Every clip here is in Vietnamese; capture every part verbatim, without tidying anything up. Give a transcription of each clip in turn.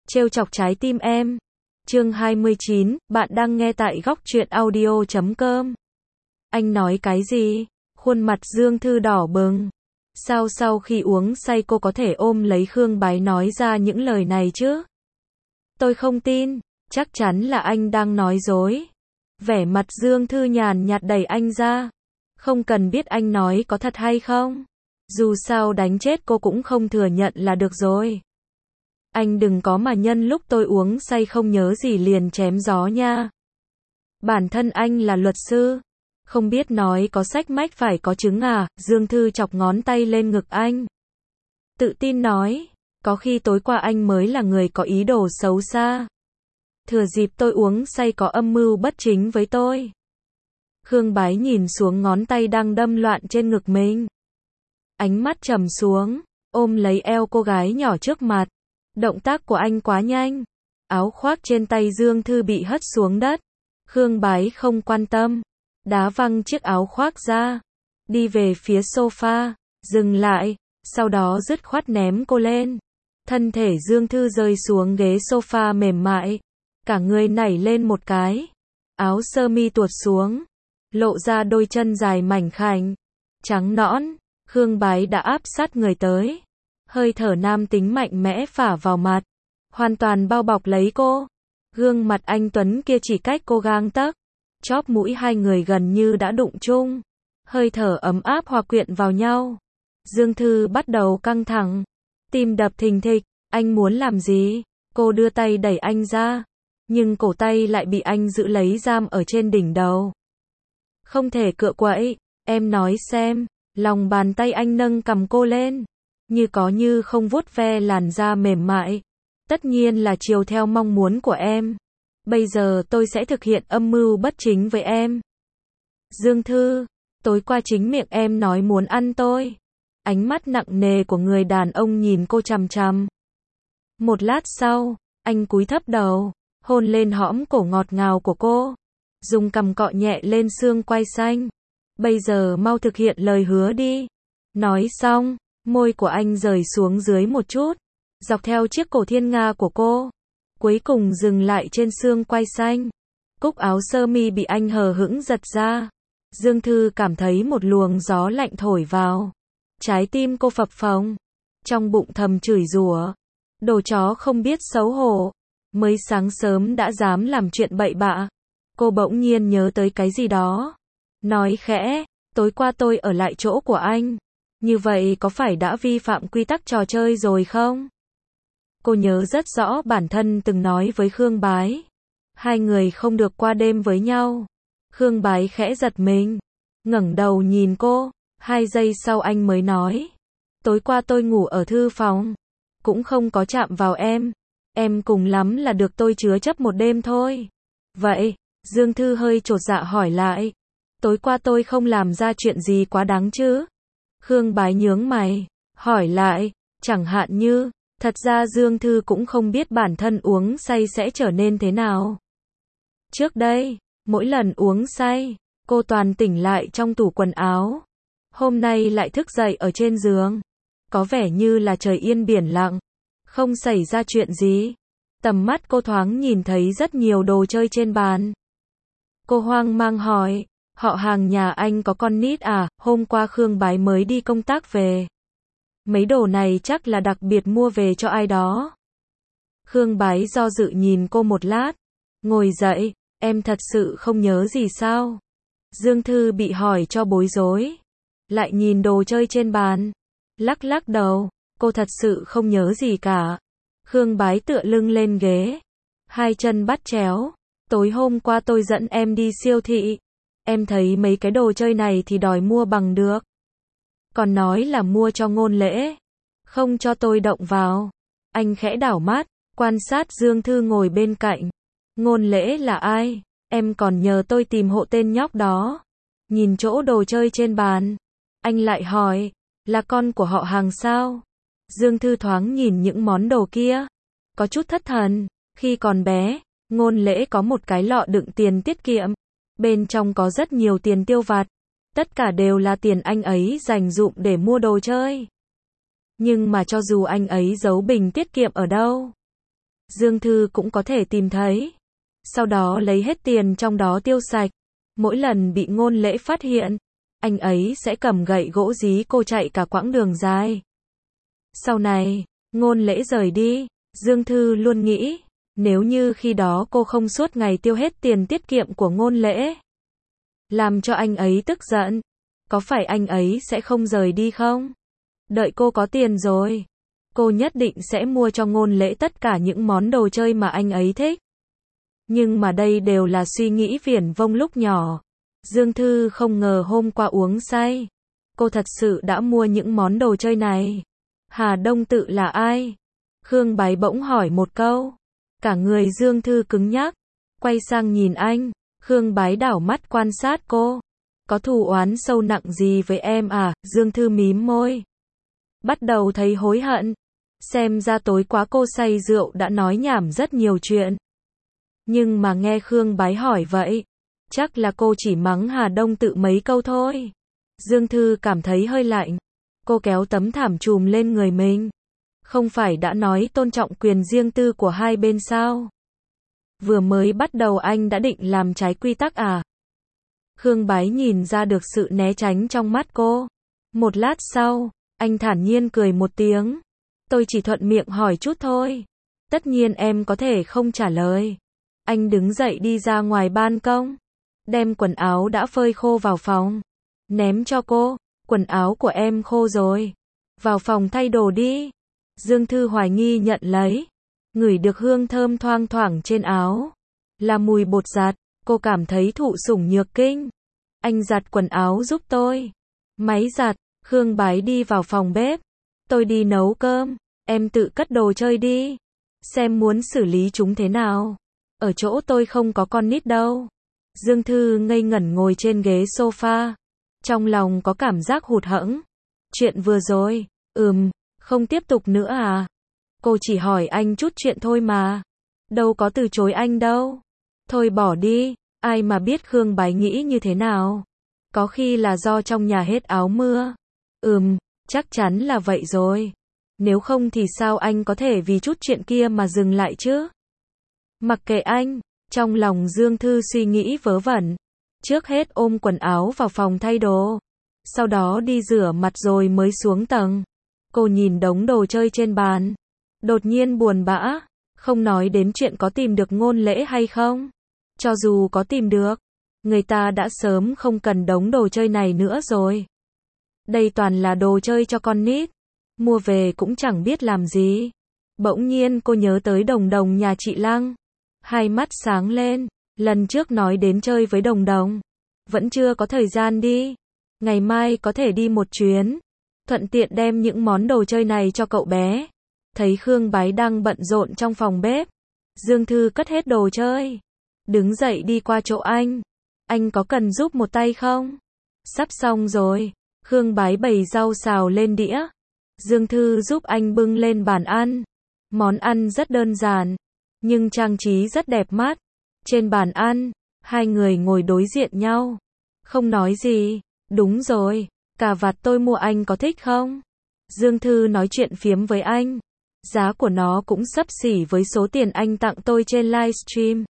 trêu chọc trái tim em. Chương hai mươi chín, bạn đang nghe tại góc truyện audio chấm com. Anh nói cái gì? Khuôn mặt Dương Thư đỏ bừng. Sao sau khi uống say cô có thể ôm lấy Khương Bái nói ra những lời này chứ? Tôi không tin, chắc chắn là anh đang nói dối. Vẻ mặt Dương Thư nhàn nhạt đẩy anh ra. Không cần biết anh nói có thật hay không. Dù sao đánh chết cô cũng không thừa nhận là được rồi. Anh đừng có mà nhân lúc tôi uống say không nhớ gì liền chém gió nha. Bản thân anh là luật sư. Không biết nói có sách mách phải có chứng à? Dương Thư chọc ngón tay lên ngực anh. Tự tin nói, có khi tối qua anh mới là người có ý đồ xấu xa. Thừa dịp tôi uống say có âm mưu bất chính với tôi. Khương Bái nhìn xuống ngón tay đang đâm loạn trên ngực mình. Ánh mắt trầm xuống, ôm lấy eo cô gái nhỏ trước mặt. Động tác của anh quá nhanh. Áo khoác trên tay Dương Thư bị hất xuống đất. Khương Bái không quan tâm. Đá văng chiếc áo khoác ra. Đi về phía sofa. Dừng lại. Sau đó dứt khoát ném cô lên. Thân thể Dương Thư rơi xuống ghế sofa mềm mại. Cả người nảy lên một cái. Áo sơ mi tuột xuống. Lộ ra đôi chân dài mảnh khảnh. Trắng nõn. Khương Bái đã áp sát người tới. Hơi thở nam tính mạnh mẽ phả vào mặt. Hoàn toàn bao bọc lấy cô. Gương mặt anh Tuấn kia chỉ cách cô gang tấc. Chóp mũi hai người gần như đã đụng chung. Hơi thở ấm áp hòa quyện vào nhau. Dương Thư bắt đầu căng thẳng. Tim đập thình thịch. Anh muốn làm gì? Cô đưa tay đẩy anh ra. Nhưng cổ tay lại bị anh giữ lấy giam ở trên đỉnh đầu. Không thể cựa quậy. Em nói xem. Lòng bàn tay anh nâng cầm cô lên. Như có như không vuốt ve làn da mềm mại. Tất nhiên là chiều theo mong muốn của em. Bây giờ tôi sẽ thực hiện âm mưu bất chính với em. Dương Thư, tối qua chính miệng em nói muốn ăn tôi. Ánh mắt nặng nề của người đàn ông nhìn cô chằm chằm. Một lát sau, anh cúi thấp đầu, hôn lên hõm cổ ngọt ngào của cô. Dùng cằm cọ nhẹ lên xương quai xanh. Bây giờ mau thực hiện lời hứa đi. Nói xong, môi của anh rời xuống dưới một chút. Dọc theo chiếc cổ thiên nga của cô. Cuối cùng dừng lại trên xương quai xanh. Cúc áo sơ mi bị anh hờ hững giật ra. Dương Thư cảm thấy một luồng gió lạnh thổi vào. Trái tim cô phập phồng. Trong bụng thầm chửi rủa. Đồ chó không biết xấu hổ. Mới sáng sớm đã dám làm chuyện bậy bạ. Cô bỗng nhiên nhớ tới cái gì đó. Nói khẽ, tối qua tôi ở lại chỗ của anh. Như vậy có phải đã vi phạm quy tắc trò chơi rồi không? Cô nhớ rất rõ bản thân từng nói với Khương Bái. Hai người không được qua đêm với nhau. Khương Bái khẽ giật mình. Ngẩng đầu nhìn cô. Hai giây sau anh mới nói. Tối qua tôi ngủ ở thư phòng. Cũng không có chạm vào em. Em cùng lắm là được tôi chứa chấp một đêm thôi. Vậy, Dương Thư hơi chột dạ hỏi lại. Tối qua tôi không làm ra chuyện gì quá đáng chứ? Khương Bái nhướng mày. Hỏi lại. Chẳng hạn như. Thật ra Dương Thư cũng không biết bản thân uống say sẽ trở nên thế nào. Trước đây, mỗi lần uống say, cô toàn tỉnh lại trong tủ quần áo. Hôm nay lại thức dậy ở trên giường. Có vẻ như là trời yên biển lặng. Không xảy ra chuyện gì. Tầm mắt cô thoáng nhìn thấy rất nhiều đồ chơi trên bàn. Cô hoang mang hỏi. Họ hàng nhà anh có con nít à? Hôm qua Khương Bái mới đi công tác về. Mấy đồ này chắc là đặc biệt mua về cho ai đó. Khương Bái do dự nhìn cô một lát. Ngồi dậy, em thật sự không nhớ gì sao? Dương Thư bị hỏi cho bối rối. Lại nhìn đồ chơi trên bàn. Lắc lắc đầu, cô thật sự không nhớ gì cả. Khương Bái tựa lưng lên ghế. Hai chân bắt chéo. Tối hôm qua tôi dẫn em đi siêu thị. Em thấy mấy cái đồ chơi này thì đòi mua bằng được. Còn nói là mua cho Ngôn Lễ. Không cho tôi động vào. Anh khẽ đảo mắt, quan sát Dương Thư ngồi bên cạnh. Ngôn Lễ là ai? Em còn nhờ tôi tìm hộ tên nhóc đó. Nhìn chỗ đồ chơi trên bàn. Anh lại hỏi, là con của họ hàng sao? Dương Thư thoáng nhìn những món đồ kia. Có chút thất thần. Khi còn bé, Ngôn Lễ có một cái lọ đựng tiền tiết kiệm. Bên trong có rất nhiều tiền tiêu vặt. Tất cả đều là tiền anh ấy dành dụm để mua đồ chơi. Nhưng mà cho dù anh ấy giấu bình tiết kiệm ở đâu, Dương Thư cũng có thể tìm thấy. Sau đó lấy hết tiền trong đó tiêu sạch. Mỗi lần bị Ngôn Lễ phát hiện, anh ấy sẽ cầm gậy gỗ dí cô chạy cả quãng đường dài. Sau này, Ngôn Lễ rời đi, Dương Thư luôn nghĩ, nếu như khi đó cô không suốt ngày tiêu hết tiền tiết kiệm của Ngôn Lễ, làm cho anh ấy tức giận, có phải anh ấy sẽ không rời đi không? Đợi cô có tiền rồi, cô nhất định sẽ mua cho Ngôn Lễ tất cả những món đồ chơi mà anh ấy thích. Nhưng mà đây đều là suy nghĩ viển vông lúc nhỏ. Dương Thư không ngờ hôm qua uống say, cô thật sự đã mua những món đồ chơi này. Hà Đông Tự là ai? Khương Bái bỗng hỏi một câu. Cả người Dương Thư cứng nhắc, quay sang nhìn anh. Khương Bái đảo mắt quan sát cô. Có thù oán sâu nặng gì với em à? Dương Thư mím môi, bắt đầu thấy hối hận. Xem ra tối quá cô say rượu đã nói nhảm rất nhiều chuyện. Nhưng mà nghe Khương Bái hỏi vậy, chắc là cô chỉ mắng Hà Đông Tự mấy câu thôi. Dương Thư cảm thấy hơi lạnh. Cô kéo tấm thảm trùm lên người mình. Không phải đã nói tôn trọng quyền riêng tư của hai bên sao? Vừa mới bắt đầu anh đã định làm trái quy tắc à? Khương Bái nhìn ra được sự né tránh trong mắt cô. Một lát sau, anh thản nhiên cười một tiếng. Tôi chỉ thuận miệng hỏi chút thôi. Tất nhiên em có thể không trả lời. Anh đứng dậy đi ra ngoài ban công, đem quần áo đã phơi khô vào phòng, ném cho cô. Quần áo của em khô rồi, vào phòng thay đồ đi. Dương Thư hoài nghi nhận lấy, ngửi được hương thơm thoang thoảng trên áo, là mùi bột giặt. Cô cảm thấy thụ sủng nhược kinh. Anh giặt quần áo giúp tôi. Máy giặt. Khương Bái đi vào phòng bếp. Tôi đi nấu cơm, em tự cất đồ chơi đi. Xem muốn xử lý chúng thế nào. Ở chỗ tôi không có con nít đâu. Dương Thư ngây ngẩn ngồi trên ghế sofa. Trong lòng có cảm giác hụt hẫng. Chuyện vừa rồi, ừm, không tiếp tục nữa à? Cô chỉ hỏi anh chút chuyện thôi mà. Đâu có từ chối anh đâu. Thôi bỏ đi, ai mà biết Khương Bái nghĩ như thế nào. Có khi là do trong nhà hết áo mưa. Ừm, chắc chắn là vậy rồi. Nếu không thì sao anh có thể vì chút chuyện kia mà dừng lại chứ? Mặc kệ anh, trong lòng Dương Thư suy nghĩ vớ vẩn. Trước hết ôm quần áo vào phòng thay đồ. Sau đó đi rửa mặt rồi mới xuống tầng. Cô nhìn đống đồ chơi trên bàn. Đột nhiên buồn bã. Không nói đến chuyện có tìm được Ngôn Lễ hay không. Cho dù có tìm được, người ta đã sớm không cần đống đồ chơi này nữa rồi. Đây toàn là đồ chơi cho con nít. Mua về cũng chẳng biết làm gì. Bỗng nhiên cô nhớ tới Đồng Đồng nhà chị Lăng. Hai mắt sáng lên. Lần trước nói đến chơi với Đồng Đồng. Vẫn chưa có thời gian đi. Ngày mai có thể đi một chuyến. Thuận tiện đem những món đồ chơi này cho cậu bé. Thấy Khương Bái đang bận rộn trong phòng bếp. Dương Thư cất hết đồ chơi. Đứng dậy đi qua chỗ anh. Anh có cần giúp một tay không? Sắp xong rồi. Khương Bái bày rau xào lên đĩa. Dương Thư giúp anh bưng lên bàn ăn. Món ăn rất đơn giản, nhưng trang trí rất đẹp mắt. Trên bàn ăn, hai người ngồi đối diện nhau. Không nói gì. Đúng rồi, cà vạt tôi mua anh có thích không? Dương Thư nói chuyện phiếm với anh. Giá của nó cũng xấp xỉ với số tiền anh tặng tôi trên livestream.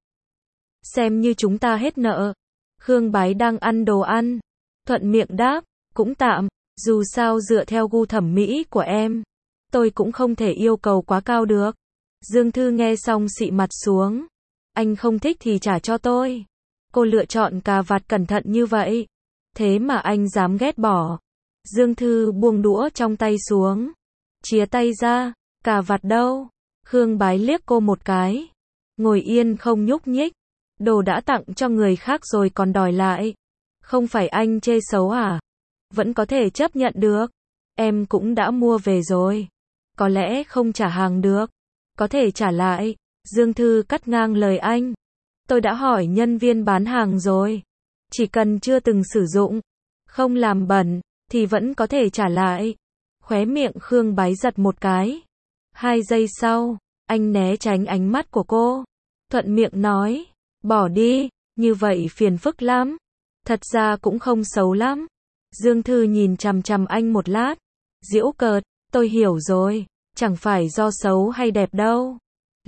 Xem như chúng ta hết nợ. Khương Bái đang ăn đồ ăn. Thuận miệng đáp, cũng tạm. Dù sao dựa theo gu thẩm mỹ của em, tôi cũng không thể yêu cầu quá cao được. Dương Thư nghe xong xị mặt xuống. Anh không thích thì trả cho tôi. Cô lựa chọn cà vạt cẩn thận như vậy. Thế mà anh dám ghét bỏ. Dương Thư buông đũa trong tay xuống. Chìa tay ra. Cà vạt đâu? Khương Bái liếc cô một cái. Ngồi yên không nhúc nhích. Đồ đã tặng cho người khác rồi còn đòi lại. Không phải anh chê xấu à? Vẫn có thể chấp nhận được. Em cũng đã mua về rồi. Có lẽ không trả hàng được. Có thể trả lại. Dương Thư cắt ngang lời anh. Tôi đã hỏi nhân viên bán hàng rồi. Chỉ cần chưa từng sử dụng, không làm bẩn, thì vẫn có thể trả lại. Khóe miệng Khương Bái giật một cái. Hai giây sau, anh né tránh ánh mắt của cô. Thuận miệng nói, bỏ đi, như vậy phiền phức lắm. Thật ra cũng không xấu lắm. Dương Thư nhìn chằm chằm anh một lát. Giễu cợt, tôi hiểu rồi, chẳng phải do xấu hay đẹp đâu.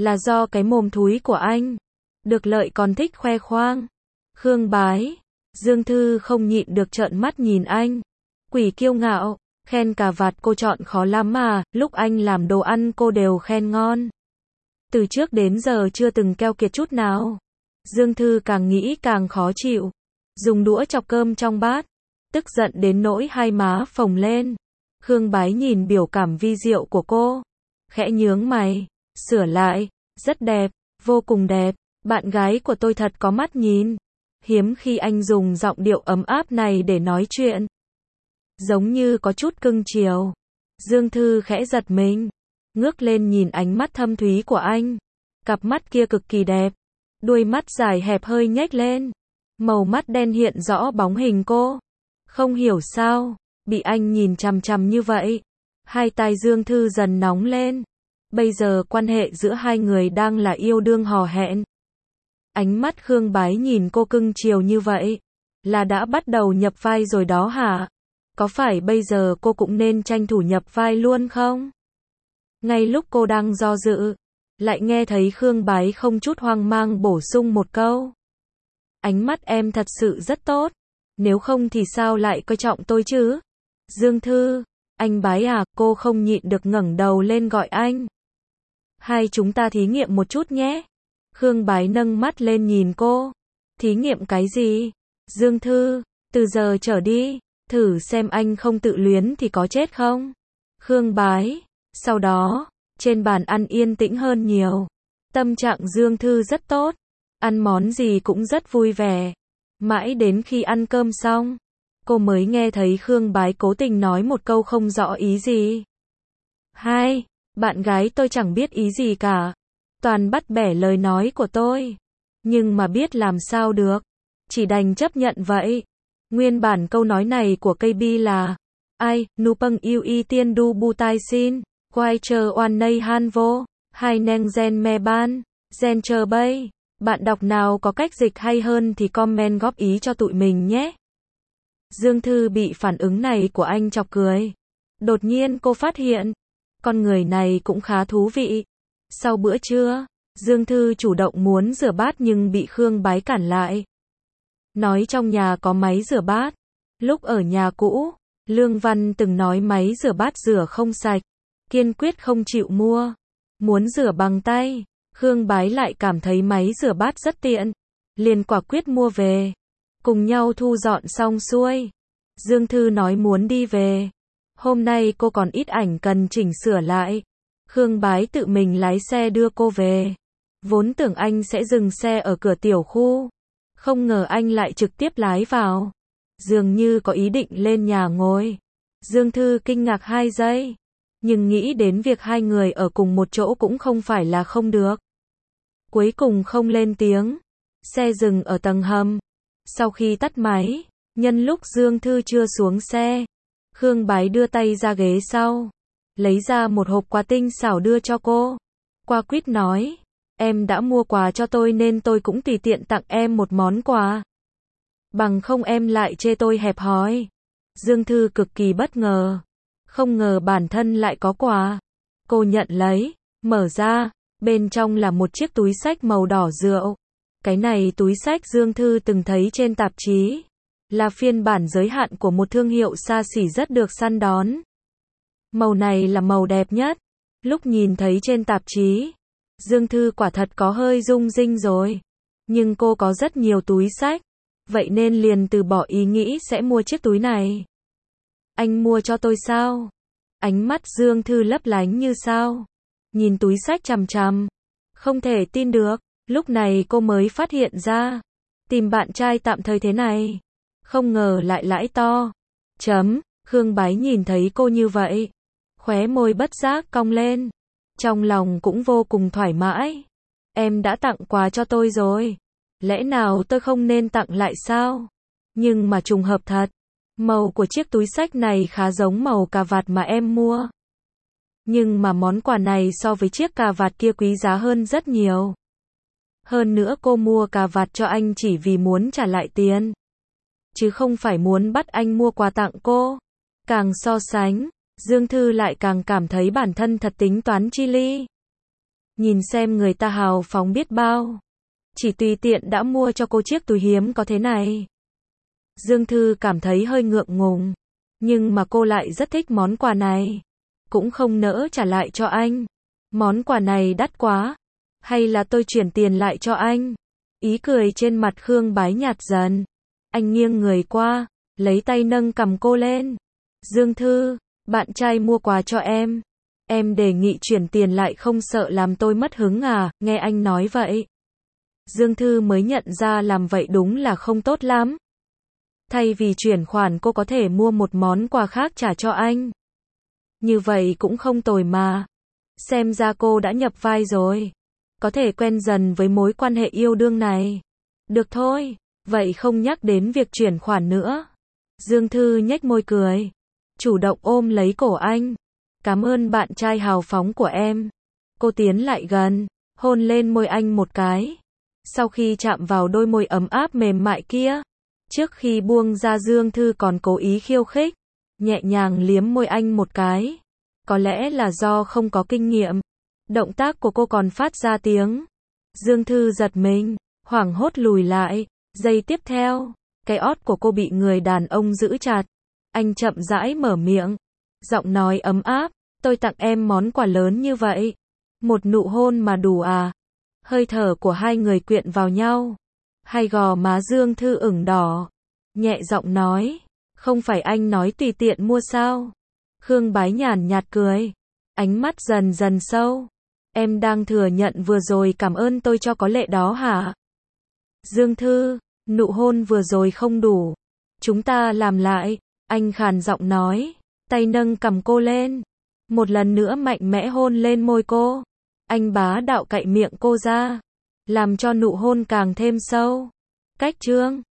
Là do cái mồm thúi của anh. Được lợi còn thích khoe khoang. Khương Bái. Dương Thư không nhịn được trợn mắt nhìn anh. Quỷ kiêu ngạo. Khen cà vạt cô chọn khó lắm mà, lúc anh làm đồ ăn cô đều khen ngon. Từ trước đến giờ chưa từng keo kiệt chút nào. Dương Thư càng nghĩ càng khó chịu. Dùng đũa chọc cơm trong bát. Tức giận đến nỗi hai má phồng lên. Khương Bái nhìn biểu cảm vi diệu của cô. Khẽ nhướng mày. Sửa lại. Rất đẹp. Vô cùng đẹp. Bạn gái của tôi thật có mắt nhìn. Hiếm khi anh dùng giọng điệu ấm áp này để nói chuyện. Giống như có chút cưng chiều. Dương Thư khẽ giật mình. Ngước lên nhìn ánh mắt thâm thúy của anh. Cặp mắt kia cực kỳ đẹp. Đuôi mắt dài hẹp hơi nhếch lên. Màu mắt đen hiện rõ bóng hình cô. Không hiểu sao, bị anh nhìn chằm chằm như vậy. Hai tai Dương Thư dần nóng lên. Bây giờ quan hệ giữa hai người đang là yêu đương hò hẹn. Ánh mắt Khương Bái nhìn cô cưng chiều như vậy. Là đã bắt đầu nhập vai rồi đó hả? Có phải bây giờ cô cũng nên tranh thủ nhập vai luôn không? Ngay lúc cô đang do dự, lại nghe thấy Khương Bái không chút hoang mang bổ sung một câu. Ánh mắt em thật sự rất tốt. Nếu không thì sao lại coi trọng tôi chứ? Dương Thư, anh Bái à, cô không nhịn được ngẩng đầu lên gọi anh. Hai chúng ta thí nghiệm một chút nhé. Khương Bái nâng mắt lên nhìn cô. Thí nghiệm cái gì? Dương Thư, từ giờ trở đi, thử xem anh không tự luyến thì có chết không? Khương Bái. Sau đó, trên bàn ăn yên tĩnh hơn nhiều. Tâm trạng Dương Thư rất tốt. Ăn món gì cũng rất vui vẻ. Mãi đến khi ăn cơm xong, cô mới nghe thấy Khương Bái cố tình nói một câu không rõ ý gì. Hai, bạn gái tôi chẳng biết ý gì cả. Toàn bắt bẻ lời nói của tôi. Nhưng mà biết làm sao được. Chỉ đành chấp nhận vậy. Nguyên bản câu nói này của ca bê là ai, nupang yêu y tiên du bu tai xin, quay chờ oan nay han vô, hai neng gen me ban, gen chờ bay. Bạn đọc nào có cách dịch hay hơn thì comment góp ý cho tụi mình nhé. Dương Thư bị phản ứng này của anh chọc cười. Đột nhiên cô phát hiện, con người này cũng khá thú vị. Sau bữa trưa, Dương Thư chủ động muốn rửa bát nhưng bị Khương Bái cản lại. Nói trong nhà có máy rửa bát. Lúc ở nhà cũ, Lương Văn từng nói máy rửa bát rửa không sạch. Kiên quyết không chịu mua. Muốn rửa bằng tay. Khương Bái lại cảm thấy máy rửa bát rất tiện. Liền quả quyết mua về. Cùng nhau thu dọn xong xuôi. Dương Thư nói muốn đi về. Hôm nay cô còn ít ảnh cần chỉnh sửa lại. Khương Bái tự mình lái xe đưa cô về. Vốn tưởng anh sẽ dừng xe ở cửa tiểu khu. Không ngờ anh lại trực tiếp lái vào. Dường như có ý định lên nhà ngồi. Dương Thư kinh ngạc hai giây. Nhưng nghĩ đến việc hai người ở cùng một chỗ cũng không phải là không được. Cuối cùng không lên tiếng. Xe dừng ở tầng hầm. Sau khi tắt máy, nhân lúc Dương Thư chưa xuống xe, Khương Bái đưa tay ra ghế sau. Lấy ra một hộp quà tinh xảo đưa cho cô. Qua quýt nói. Em đã mua quà cho tôi nên tôi cũng tùy tiện tặng em một món quà. Bằng không em lại chê tôi hẹp hòi. Dương Thư cực kỳ bất ngờ. Không ngờ bản thân lại có quà. Cô nhận lấy, mở ra, bên trong là một chiếc túi xách màu đỏ rượu. Cái này túi xách Dương Thư từng thấy trên tạp chí. Là phiên bản giới hạn của một thương hiệu xa xỉ rất được săn đón. Màu này là màu đẹp nhất. Lúc nhìn thấy trên tạp chí, Dương Thư quả thật có hơi rung rinh rồi. Nhưng cô có rất nhiều túi xách. Vậy nên liền từ bỏ ý nghĩ sẽ mua chiếc túi này. Anh mua cho tôi sao? Ánh mắt Dương Thư lấp lánh như sao. Nhìn túi xách chằm chằm. Không thể tin được. Lúc này cô mới phát hiện ra. Tìm bạn trai tạm thời thế này. Không ngờ lại lãi to. Chấm. Khương Bái nhìn thấy cô như vậy. Khóe môi bất giác cong lên. Trong lòng cũng vô cùng thoải mái. Em đã tặng quà cho tôi rồi. Lẽ nào tôi không nên tặng lại sao? Nhưng mà trùng hợp thật. Màu của chiếc túi xách này khá giống màu cà vạt mà em mua. Nhưng mà món quà này so với chiếc cà vạt kia quý giá hơn rất nhiều. Hơn nữa cô mua cà vạt cho anh chỉ vì muốn trả lại tiền. Chứ không phải muốn bắt anh mua quà tặng cô. Càng so sánh, Dương Thư lại càng cảm thấy bản thân thật tính toán chi ly. Nhìn xem người ta hào phóng biết bao. Chỉ tùy tiện đã mua cho cô chiếc túi hiếm có thế này. Dương Thư cảm thấy hơi ngượng ngùng. Nhưng mà cô lại rất thích món quà này. Cũng không nỡ trả lại cho anh. Món quà này đắt quá. Hay là tôi chuyển tiền lại cho anh? Ý cười trên mặt Khương Bái nhạt dần. Anh nghiêng người qua, lấy tay nâng cầm cô lên. Dương Thư, bạn trai mua quà cho em. Em đề nghị chuyển tiền lại không sợ làm tôi mất hứng à, nghe anh nói vậy. Dương Thư mới nhận ra làm vậy đúng là không tốt lắm. Thay vì chuyển khoản cô có thể mua một món quà khác trả cho anh. Như vậy cũng không tồi mà. Xem ra cô đã nhập vai rồi. Có thể quen dần với mối quan hệ yêu đương này. Được thôi, vậy không nhắc đến việc chuyển khoản nữa. Dương Thư nhếch môi cười. Chủ động ôm lấy cổ anh. Cảm ơn bạn trai hào phóng của em. Cô tiến lại gần, hôn lên môi anh một cái. Sau khi chạm vào đôi môi ấm áp mềm mại kia, trước khi buông ra Dương Thư còn cố ý khiêu khích, nhẹ nhàng liếm môi anh một cái. Có lẽ là do không có kinh nghiệm, động tác của cô còn phát ra tiếng. Dương Thư giật mình, hoảng hốt lùi lại, giây tiếp theo, cái ót của cô bị người đàn ông giữ chặt. Anh chậm rãi mở miệng, giọng nói ấm áp, tôi tặng em món quà lớn như vậy. Một nụ hôn mà đủ à? Hơi thở của hai người quyện vào nhau. Hai gò má Dương Thư ửng đỏ. Nhẹ giọng nói, không phải anh nói tùy tiện mua sao? Khương Bái nhàn nhạt cười. Ánh mắt dần dần sâu. Em đang thừa nhận vừa rồi cảm ơn tôi cho có lệ đó hả? Dương Thư, nụ hôn vừa rồi không đủ. Chúng ta làm lại. Anh khàn giọng nói. Tay nâng cầm cô lên. Một lần nữa mạnh mẽ hôn lên môi cô. Anh bá đạo cạy miệng cô ra. Làm cho nụ hôn càng thêm sâu. Cách chương